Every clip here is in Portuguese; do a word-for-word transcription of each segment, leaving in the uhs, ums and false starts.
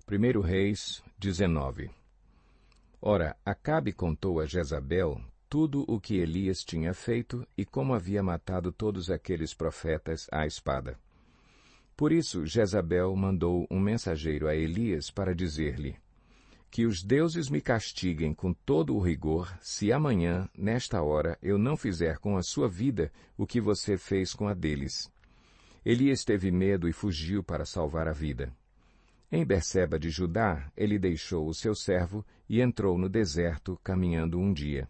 primeiro Reis dezenove. Ora, Acabe contou a Jezabel tudo o que Elias tinha feito e como havia matado todos aqueles profetas à espada. Por isso, Jezabel mandou um mensageiro a Elias para dizer-lhe: que os deuses me castiguem com todo o rigor, se amanhã, nesta hora, eu não fizer com a sua vida o que você fez com a deles. Elias teve medo e fugiu para salvar a vida. Em Berseba de Judá, ele deixou o seu servo e entrou no deserto, caminhando um dia.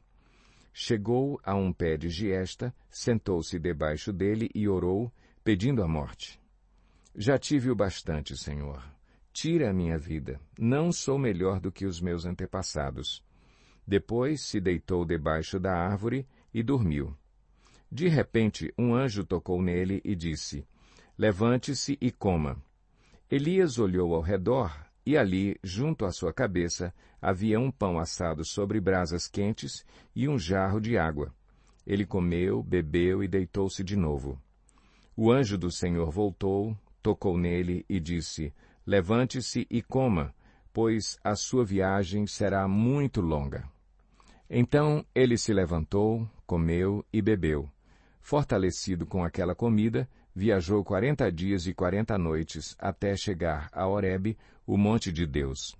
Chegou a um pé de giesta, sentou-se debaixo dele e orou, pedindo a morte. Já tive o bastante, Senhor. Tira a minha vida. Não sou melhor do que os meus antepassados. Depois se deitou debaixo da árvore e dormiu. De repente, um anjo tocou nele e disse: levante-se e coma. Elias olhou ao redor, e ali, junto à sua cabeça, havia um pão assado sobre brasas quentes e um jarro de água. Ele comeu, bebeu e deitou-se de novo. O anjo do Senhor voltou, tocou nele e disse: levante-se e coma, pois a sua viagem será muito longa. Então ele se levantou, comeu e bebeu. Fortalecido com aquela comida, viajou quarenta dias e quarenta noites até chegar a Horebe, o monte de Deus.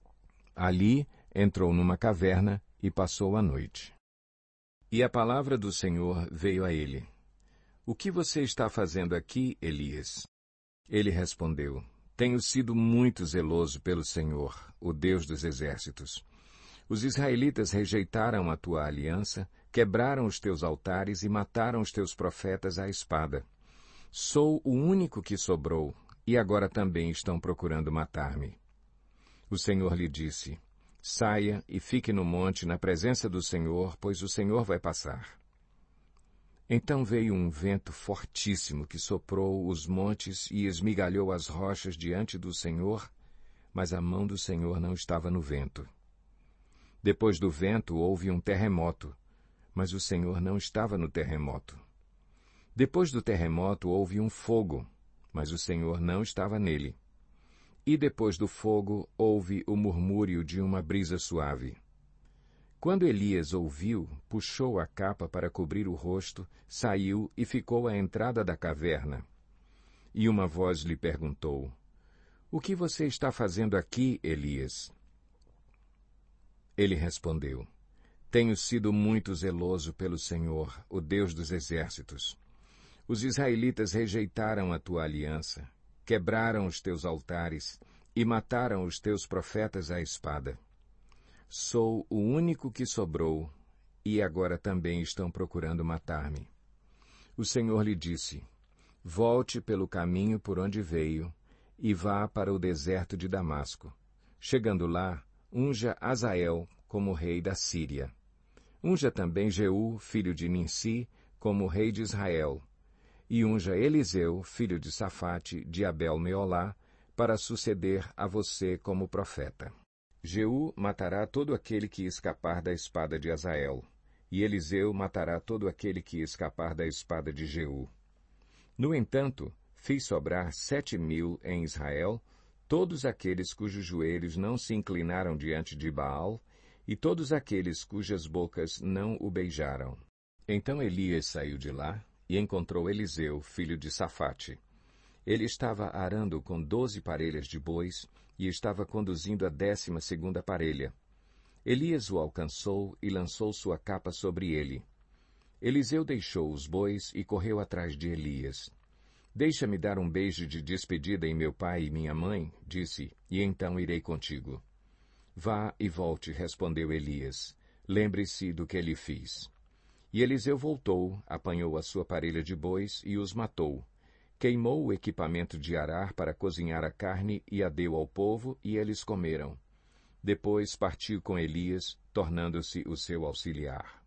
Ali entrou numa caverna e passou a noite. E a palavra do Senhor veio a ele: o que você está fazendo aqui, Elias? Ele respondeu: tenho sido muito zeloso pelo Senhor, o Deus dos exércitos. Os israelitas rejeitaram a tua aliança, quebraram os teus altares e mataram os teus profetas à espada. Sou o único que sobrou, e agora também estão procurando matar-me. O Senhor lhe disse: saia e fique no monte na presença do Senhor, pois o Senhor vai passar. Então veio um vento fortíssimo que soprou os montes e esmigalhou as rochas diante do Senhor, mas a mão do Senhor não estava no vento. Depois do vento houve um terremoto, mas o Senhor não estava no terremoto. Depois do terremoto houve um fogo, mas o Senhor não estava nele. E depois do fogo houve o murmúrio de uma brisa suave. Quando Elias ouviu, puxou a capa para cobrir o rosto, saiu e ficou à entrada da caverna. E uma voz lhe perguntou: o que você está fazendo aqui, Elias? Ele respondeu: tenho sido muito zeloso pelo Senhor, o Deus dos exércitos. Os israelitas rejeitaram a tua aliança, quebraram os teus altares e mataram os teus profetas à espada. Sou o único que sobrou, e agora também estão procurando matar-me. O Senhor lhe disse: volte pelo caminho por onde veio, e vá para o deserto de Damasco. Chegando lá, unja Azael como rei da Síria. Unja também Jeú, filho de Ninsi, como rei de Israel. E unja Eliseu, filho de Safate, de Abel-Meolá, para suceder a você como profeta. Jeú matará todo aquele que escapar da espada de Azael, e Eliseu matará todo aquele que escapar da espada de Jeú. No entanto, fiz sobrar sete mil em Israel, todos aqueles cujos joelhos não se inclinaram diante de Baal, e todos aqueles cujas bocas não o beijaram. Então Elias saiu de lá e encontrou Eliseu, filho de Safate. Ele estava arando com doze parelhas de bois e estava conduzindo a décima segunda parelha. Elias o alcançou e lançou sua capa sobre ele. Eliseu deixou os bois e correu atrás de Elias. Deixa-me dar um beijo de despedida em meu pai e minha mãe, disse, e então irei contigo. Vá e volte, respondeu Elias. Lembre-se do que lhe fiz. E Eliseu voltou, apanhou a sua parelha de bois e os matou. Queimou o equipamento de arar para cozinhar a carne e a deu ao povo, e eles comeram. Depois partiu com Elias, tornando-se o seu auxiliar.